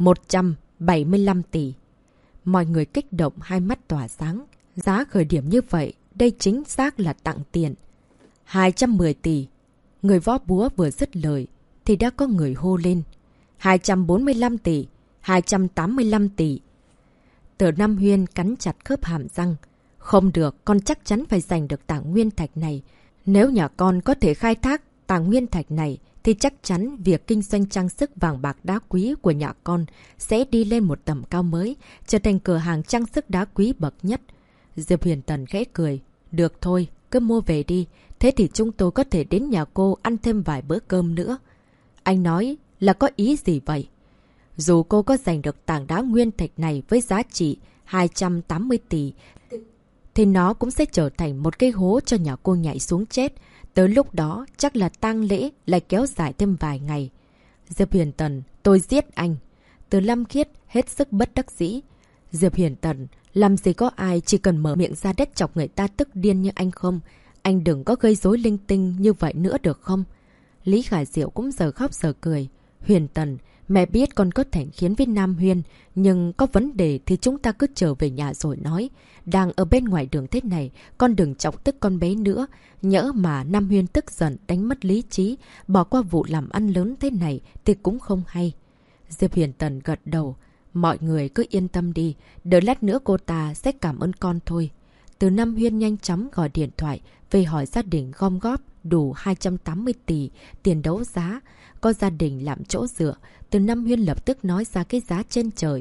Speaker 1: 175 tỷ. Mọi người kích động hai mắt tỏa sáng. Giá khởi điểm như vậy, đây chính xác là tặng tiền. 210 tỷ. Người võ búa vừa dứt lời thì đã có người hô lên. 245 tỷ. 285 tỷ. Từ Nam Huyên cắn chặt khớp hàm răng. Không được, con chắc chắn phải giành được tảng nguyên thạch này. Nếu nhà con có thể khai thác tảng nguyên thạch này thì chắc chắn việc kinh doanh trang sức vàng bạc đá quý của nhà con sẽ đi lên một tầm cao mới, trở thành cửa hàng trang sức đá quý bậc nhất. Diệp Huyền Tần khẽ cười. Được thôi, cứ mua về đi. Thế thì chúng tôi có thể đến nhà cô ăn thêm vài bữa cơm nữa. Anh nói là có ý gì vậy? Dù cô có giành được tảng đá nguyên thạch này với giá trị 280 tỷ, thì nó cũng sẽ trở thành một cái hố cho nhà cô nhảy xuống chết. Tới lúc đó, chắc là tang lễ lại kéo dài thêm vài ngày. Diệp Huyền Tần, tôi giết anh. Từ Lam Khiết hết sức bất đắc dĩ. Diệp Huyền Tần, làm gì có ai chỉ cần mở miệng ra đất chọc người ta tức điên như anh không? Anh đừng có gây rối linh tinh như vậy nữa được không? Lý Khả Diệu cũng giờ khóc giờ cười. Huyền Tần, mẹ biết con có thành khiến với Nam Huyên, nhưng có vấn đề thì chúng ta cứ trở về nhà rồi nói. Đang ở bên ngoài đường thế này, con đừng chọc tức con bé nữa. Nhỡ mà Nam Huyên tức giận đánh mất lý trí, bỏ qua vụ làm ăn lớn thế này thì cũng không hay. Diệp Huyền Tần gật đầu. Mọi người cứ yên tâm đi, đợi lát nữa cô ta sẽ cảm ơn con thôi. Từ Nam Huyên nhanh chóng gọi điện thoại về hỏi gia đình gom góp đủ 280 tỷ tiền đấu giá. Có gia đình làm chỗ dựa, Từ Nam Huyên lập tức nói ra cái giá trên trời,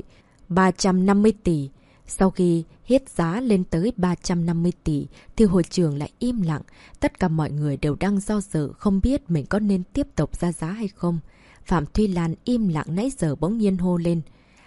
Speaker 1: 350 tỷ. Sau khi hết giá lên tới 350 tỷ thì hội trường lại im lặng. Tất cả mọi người đều đang do dự không biết mình có nên tiếp tục ra giá hay không. Phạm Thuy Lan im lặng nãy giờ bỗng nhiên hô lên.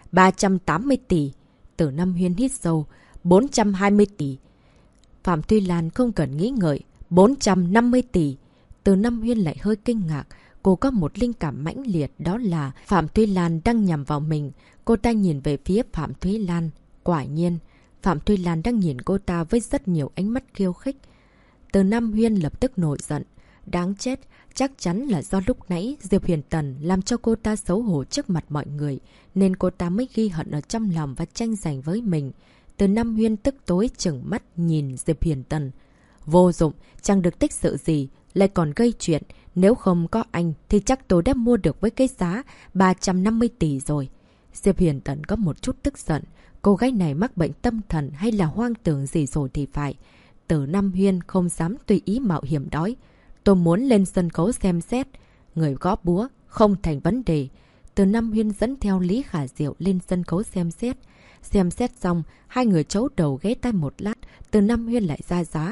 Speaker 1: 380 tỷ. Từ Nam Huyên hít sâu. 420 tỷ. Phạm Thuy Lan không cần nghĩ ngợi. 450 tỷ. Từ Nam Huyên lại hơi kinh ngạc. Cô có một linh cảm mãnh liệt, đó là Phạm Thuy Lan đang nhằm vào mình. Cô ta nhìn về phía Phạm Thuy Lan. Quả nhiên, Phạm Thuy Lan đang nhìn cô ta với rất nhiều ánh mắt khiêu khích. Từ Nam Huyên lập tức nổi giận. Đáng chết, chắc chắn là do lúc nãy Diệp Huyền Tần làm cho cô ta xấu hổ trước mặt mọi người, nên cô ta mới ghi hận ở trong lòng và tranh giành với mình. Từ Nam Huyên tức tối trừng mắt nhìn Diệp Huyền Tần. Vô dụng, chẳng được tích sự gì, lại còn gây chuyện. Nếu không có anh thì chắc tôi đã mua được với cái giá 350 tỷ rồi. Diệp Huyền Tần có một chút tức giận. Cô gái này mắc bệnh tâm thần hay là hoang tưởng gì rồi thì phải. Từ Nam Huyên không dám tùy ý mạo hiểm đói. Tôi muốn lên sân khấu xem xét. Người góp búa, không thành vấn đề. Từ Nam Huyên dẫn theo Lý Khả Diệu lên sân khấu xem xét. Xem xét xong, hai người chấu đầu ghé tay một lát, Từ Nam Huyên lại ra giá.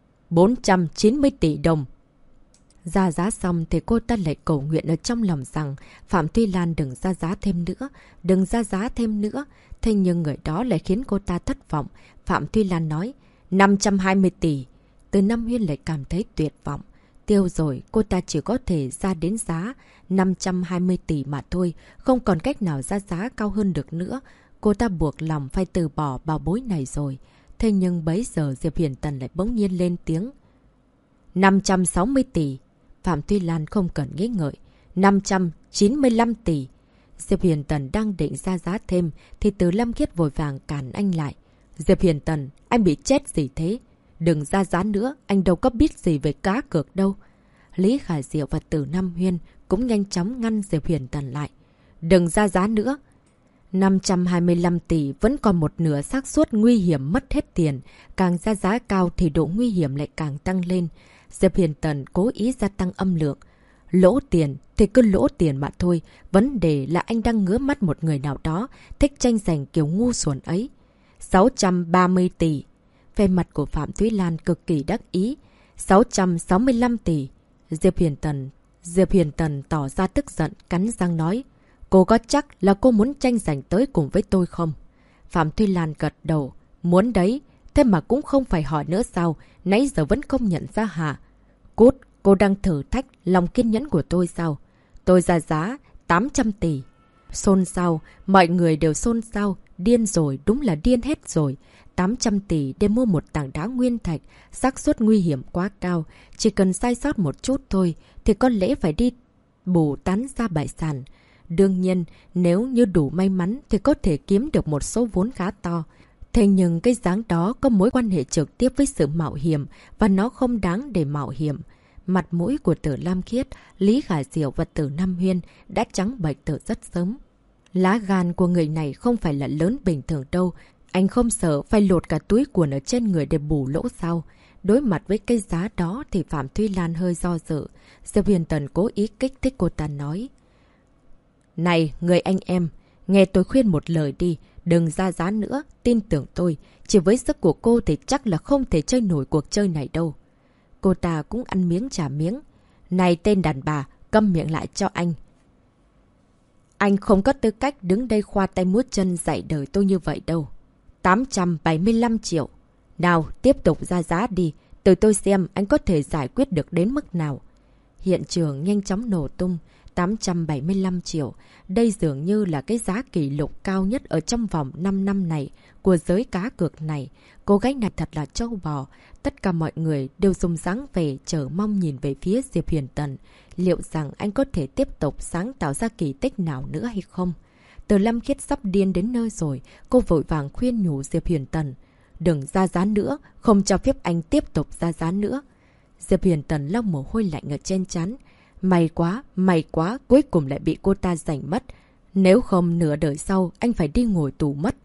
Speaker 1: 490 tỷ đồng. Ra giá xong thì cô ta lại cầu nguyện ở trong lòng rằng Phạm Tuy Lan đừng ra giá thêm nữa, đừng ra giá thêm nữa. Thế nhưng người đó lại khiến cô ta thất vọng. Phạm Tuy Lan nói 520 tỷ. Từ Nam Huyên lại cảm thấy tuyệt vọng. Tiêu rồi, cô ta chỉ có thể ra đến giá 520 tỷ mà thôi, không còn cách nào ra giá cao hơn được nữa. Cô ta buộc lòng phải từ bỏ bảo bối này rồi. Thế nhưng bấy giờ Diệp Huyền Tần lại bỗng nhiên lên tiếng. 560 tỷ. Phạm Tuy Lan không cần nghĩ ngợi. 595 tỷ. Diệp Huyền Tần đang định ra giá thêm thì Từ Lâm Khiết vội vàng cản anh lại. Diệp Huyền Tần, anh bị chết gì thế? Đừng ra giá nữa, anh đâu có biết gì về cá cược đâu. Lý Khả Diệu và Từ Nam Huyên cũng nhanh chóng ngăn Diệp Huyền Tần lại. Đừng ra giá nữa. 525 tỷ vẫn còn một nửa xác suất nguy hiểm mất hết tiền. Càng ra giá cao thì độ nguy hiểm lại càng tăng lên. Diệp Huyền Tần cố ý gia tăng âm lượng. Lỗ tiền thì cứ lỗ tiền mà thôi. Vấn đề là anh đang ngứa mắt một người nào đó thích tranh giành kiểu ngu xuẩn ấy. 630 tỷ. Về mặt của Phạm Thúy Lan cực kỳ đắc ý. 665 tỷ. Diệp Huyền Tần tỏ ra tức giận, cắn răng nói. Cô có chắc là cô muốn tranh giành tới cùng với tôi không? Phạm Thúy Lan gật đầu. Muốn đấy. Thế mà cũng không phải hỏi nữa sao? Nãy giờ vẫn không nhận ra hả? Cút, cô đang thử thách lòng kiên nhẫn của tôi sao? Tôi ra giá 800 tỷ. Xôn xao, mọi người đều xôn xao. Điên rồi, đúng là điên hết rồi. 800 tỷ để mua một tảng đá nguyên thạch, xác suất nguy hiểm quá cao. Chỉ cần sai sót một chút thôi thì có lẽ phải đi bù tán ra bại sản. Đương nhiên, nếu như đủ may mắn thì có thể kiếm được một số vốn khá to. Thế nhưng cái dáng đó có mối quan hệ trực tiếp với sự mạo hiểm và nó không đáng để mạo hiểm. Mặt mũi của Từ Lam Khiết, Lý Khả Diệu và Từ Nam Huyên đã trắng bệch từ rất sớm. Lá gan của người này không phải là lớn bình thường đâu. Anh không sợ phải lột cả túi quần ở trên người để bù lỗ sao? Đối mặt với cái giá đó thì Phạm Thúy Lan hơi do dự. Diệp Huyền Tần cố ý kích thích cô ta nói. Này, người anh em, nghe tôi khuyên một lời đi. Đừng ra giá nữa, tin tưởng tôi. Chỉ với sức của cô thì chắc là không thể chơi nổi cuộc chơi này đâu. Cô ta cũng ăn miếng trả miếng. Này tên đàn bà, câm miệng lại cho anh. Anh không có tư cách đứng đây khoa tay múa chân dạy đời tôi như vậy đâu. 875 triệu. Nào, tiếp tục ra giá đi. Từ tôi xem anh có thể giải quyết được đến mức nào. Hiện trường nhanh chóng nổ tung. 875 triệu. Đây dường như là cái giá kỷ lục cao nhất ở trong vòng 5 năm này của giới cá cược này. Cô gái này thật là trâu bò. Tất cả mọi người đều dùng dáng vẻ chờ mong nhìn về phía Diệp Huyền Tần. Liệu rằng anh có thể tiếp tục sáng tạo ra kỳ tích nào nữa hay không? Từ Lâm Khiết sắp điên đến nơi rồi. Cô vội vàng khuyên nhủ Diệp Huyền Tần. Đừng ra giá nữa. Không cho phép anh tiếp tục ra giá nữa. Diệp Huyền Tần lau mồ hôi lạnh ở trên trán. May quá, cuối cùng lại bị cô ta giành mất. Nếu không nửa đời sau, anh phải đi ngồi tù mất.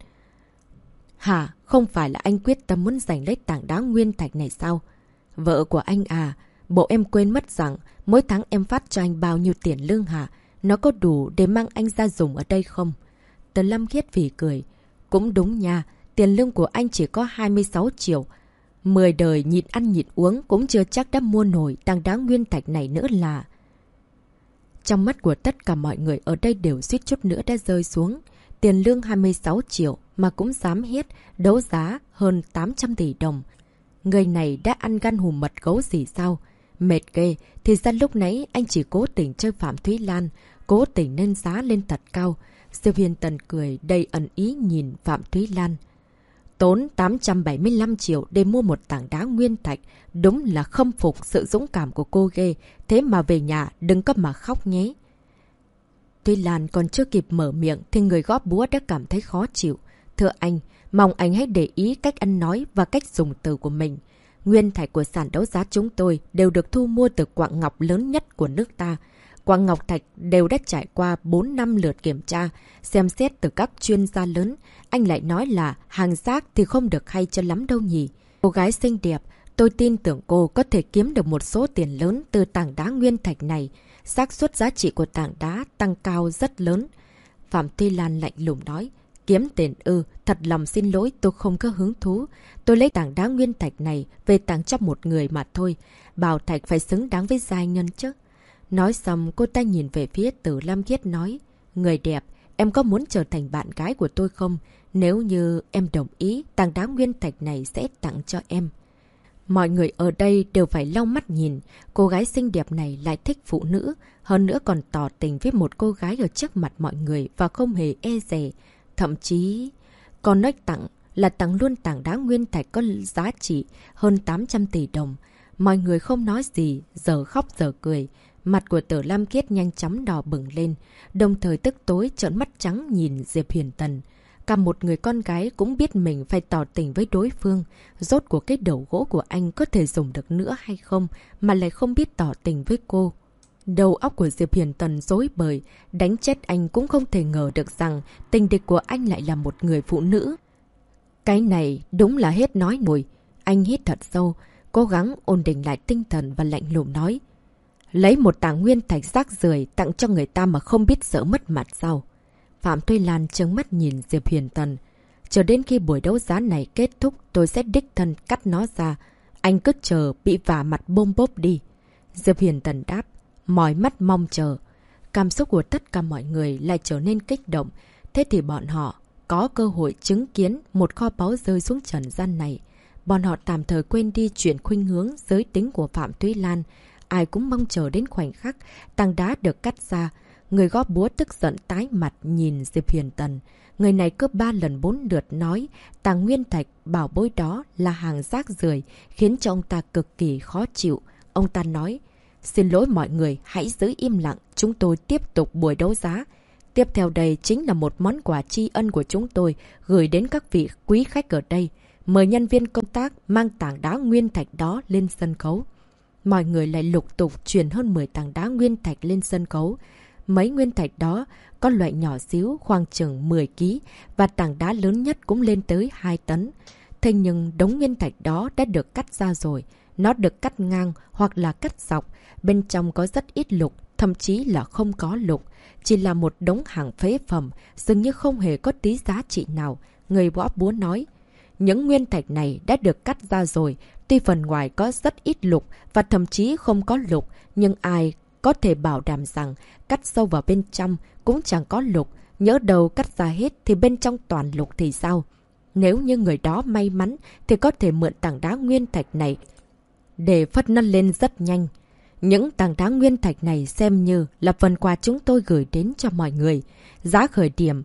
Speaker 1: Hả? Không phải là anh quyết tâm muốn giành lấy tảng đá nguyên thạch này sao? Vợ của anh à, bộ em quên mất rằng mỗi tháng em phát cho anh bao nhiêu tiền lương hả? Nó có đủ để mang anh ra dùng ở đây không? Từ Lâm Khiết phì cười. Cũng đúng nha, tiền lương của anh chỉ có 26 triệu. 10 đời nhịn ăn nhịn uống cũng chưa chắc đã mua nổi tảng đá nguyên thạch này nữa là... Trong mắt của tất cả mọi người ở đây đều suýt chút nữa đã rơi xuống. Tiền lương 26 triệu mà cũng dám hết, đấu giá hơn 800 tỷ đồng. Người này đã ăn gan hùm mật gấu gì sao? Mệt ghê, thì ra lúc nãy anh chỉ cố tình chơi Phạm Thúy Lan, cố tình nâng giá lên thật cao. Diệp Huyền Tần cười đầy ẩn ý nhìn Phạm Thúy Lan. Tốn 875 triệu để mua một tảng đá nguyên thạch, đúng là khâm phục sự dũng cảm của cô ghê, thế mà về nhà đừng có mà khóc nhé. Thúy Lan còn chưa kịp mở miệng thì người góp búa đã cảm thấy khó chịu. Thưa anh, mong anh hãy để ý cách ăn nói và cách dùng từ của mình. Nguyên thạch của sàn đấu giá chúng tôi đều được thu mua từ quặng ngọc lớn nhất của nước ta. Quặng ngọc thạch đều đã trải qua 4 năm lượt kiểm tra, xem xét từ các chuyên gia lớn. Anh lại nói là hàng rác thì không được hay cho lắm đâu nhỉ. Cô gái xinh đẹp, tôi tin tưởng cô có thể kiếm được một số tiền lớn từ tảng đá nguyên thạch này. xác suất giá trị của tảng đá tăng cao rất lớn. Phạm Tuy Lan lạnh lùng nói. Kiếm tiền ư, thật lòng xin lỗi, tôi không có hứng thú. Tôi lấy tảng đá nguyên thạch này về tặng cho một người mà thôi. Bảo thạch phải xứng đáng với giai nhân chứ. Nói xong, cô ta nhìn về phía Tử Lam Khiết nói. Người đẹp, em có muốn trở thành bạn gái của tôi không? Nếu như em đồng ý, tảng đá nguyên thạch này sẽ tặng cho em. Mọi người ở đây đều phải lau mắt nhìn. Cô gái xinh đẹp này lại thích phụ nữ. Hơn nữa còn tỏ tình với một cô gái ở trước mặt mọi người và không hề e dè. Thậm chí, còn nói tặng là tặng luôn tảng đá nguyên thạch có giá trị hơn 800 tỷ đồng. Mọi người không nói gì, giờ khóc giờ cười. Mặt của Tử Lam Khiết nhanh chóng đỏ bừng lên, đồng thời tức tối trợn mắt trắng nhìn Diệp Huyền Tần. Cả một người con gái cũng biết mình phải tỏ tình với đối phương. Rốt của cái đầu gỗ của anh có thể dùng được nữa hay không mà lại không biết tỏ tình với cô. Đầu óc của Diệp Huyền Tần rối bời, đánh chết anh cũng không thể ngờ được rằng tình địch của anh lại là một người phụ nữ. Cái này đúng là hết nói nổi. Anh hít thật sâu, cố gắng ổn định lại tinh thần và lạnh lùng nói. Lấy một tảng nguyên thạch rác rưởi tặng cho người ta mà không biết sợ mất mặt sao? Phạm Tuy Lan trợn mắt nhìn Diệp Huyền Tần. Chờ đến khi buổi đấu giá này kết thúc, tôi sẽ đích thân cắt nó ra. Anh cứ chờ bị vả mặt bôm bốp đi. Diệp Huyền Tần đáp, mỏi mắt mong chờ. Cảm xúc của tất cả mọi người lại trở nên kích động. Thế thì bọn họ có cơ hội chứng kiến một kho báu rơi xuống trần gian này. Bọn họ tạm thời quên đi chuyện khuynh hướng giới tính của Phạm Tuy Lan. Ai cũng mong chờ đến khoảnh khắc tảng đá được cắt ra. Người góp búa tức giận tái mặt nhìn Diệp Huyền Tần. Người này cứ 3 lần 4 lượt nói tảng nguyên thạch bảo bối đó là hàng rác rưởi, khiến cho ông ta cực kỳ khó chịu. Ông ta nói, xin lỗi mọi người, hãy giữ im lặng, chúng tôi tiếp tục buổi đấu giá. Tiếp theo đây chính là một món quà tri ân của chúng tôi gửi đến các vị quý khách ở đây. Mời nhân viên công tác mang tảng đá nguyên thạch đó lên sân khấu. Mọi người lại lục tục chuyển hơn 10 tảng đá nguyên thạch lên sân khấu. Mấy nguyên thạch đó có loại nhỏ xíu khoảng chừng 10 kg và tảng đá lớn nhất cũng lên tới 2 tấn. Thế nhưng đống nguyên thạch đó đã được cắt ra rồi. Nó được cắt ngang hoặc là cắt dọc. Bên trong có rất ít lục, thậm chí là không có lục. Chỉ là một đống hàng phế phẩm, dường như không hề có tí giá trị nào. Người võ búa nói, những nguyên thạch này đã được cắt ra rồi. Tuy phần ngoài có rất ít lục và thậm chí không có lục, nhưng ai có thể bảo đảm rằng cắt sâu vào bên trong cũng chẳng có lục. Nhỡ đầu cắt ra hết thì bên trong toàn lục thì sao? Nếu như người đó may mắn thì có thể mượn tảng đá nguyên thạch này để phất nó lên rất nhanh. Những tảng đá nguyên thạch này xem như là phần quà chúng tôi gửi đến cho mọi người. Giá khởi điểm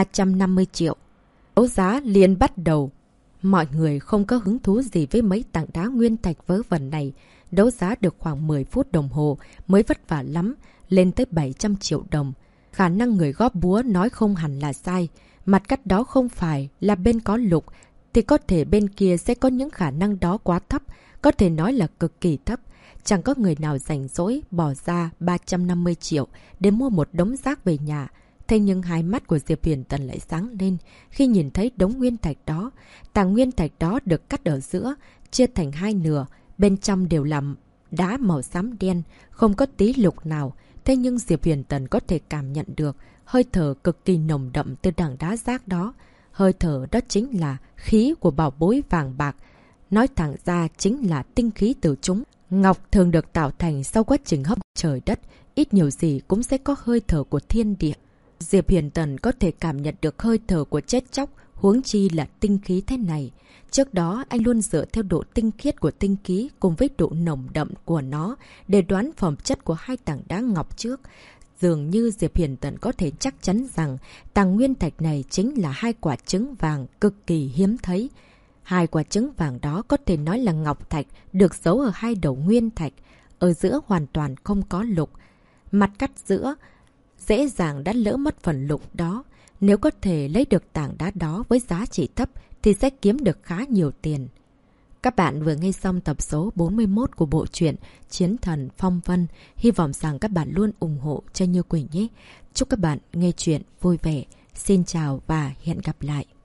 Speaker 1: 350 triệu. Đấu giá liền bắt đầu. Mọi người không có hứng thú gì với mấy tảng đá nguyên thạch vớ vẩn này. Đấu giá được khoảng 10 phút đồng hồ mới vất vả lắm, lên tới 700 triệu đồng. Khả năng người góp búa nói không hẳn là sai. Mặt cắt đó không phải là bên có lục, thì có thể bên kia sẽ có những khả năng đó quá thấp, có thể nói là cực kỳ thấp. Chẳng có người nào rảnh rỗi bỏ ra 350 triệu để mua một đống rác về nhà. Thế nhưng hai mắt của Diệp Huyền Tần lại sáng lên khi nhìn thấy đống nguyên thạch đó. Tảng nguyên thạch đó được cắt ở giữa, chia thành hai nửa. Bên trong đều là đá màu xám đen, không có tí lục nào. Thế nhưng Diệp Huyền Tần có thể cảm nhận được hơi thở cực kỳ nồng đậm từ tảng đá rác đó. Hơi thở đó chính là khí của bảo bối vàng bạc. Nói thẳng ra chính là tinh khí từ chúng. Ngọc thường được tạo thành sau quá trình hấp trời đất. Ít nhiều gì cũng sẽ có hơi thở của thiên địa. Diệp Huyền Tần có thể cảm nhận được hơi thở của chết chóc, huống chi là tinh khí thế này. Trước đó, anh luôn dựa theo độ tinh khiết của tinh khí cùng với độ nồng đậm của nó để đoán phẩm chất của hai tảng đá ngọc trước. Dường như Diệp Huyền Tần có thể chắc chắn rằng tảng nguyên thạch này chính là hai quả trứng vàng cực kỳ hiếm thấy. Hai quả trứng vàng đó có thể nói là ngọc thạch được giấu ở hai đầu nguyên thạch. Ở giữa hoàn toàn không có lục. Mặt cắt giữa dễ dàng đã lỡ mất phần lục đó. Nếu có thể lấy được tảng đá đó với giá trị thấp thì sẽ kiếm được khá nhiều tiền. Các bạn vừa nghe xong tập số 41 của bộ truyện Chiến Thần Phong Vân. Hy vọng rằng các bạn luôn ủng hộ cho Như Quỳnh nhé. Chúc các bạn nghe chuyện vui vẻ. Xin chào và hẹn gặp lại.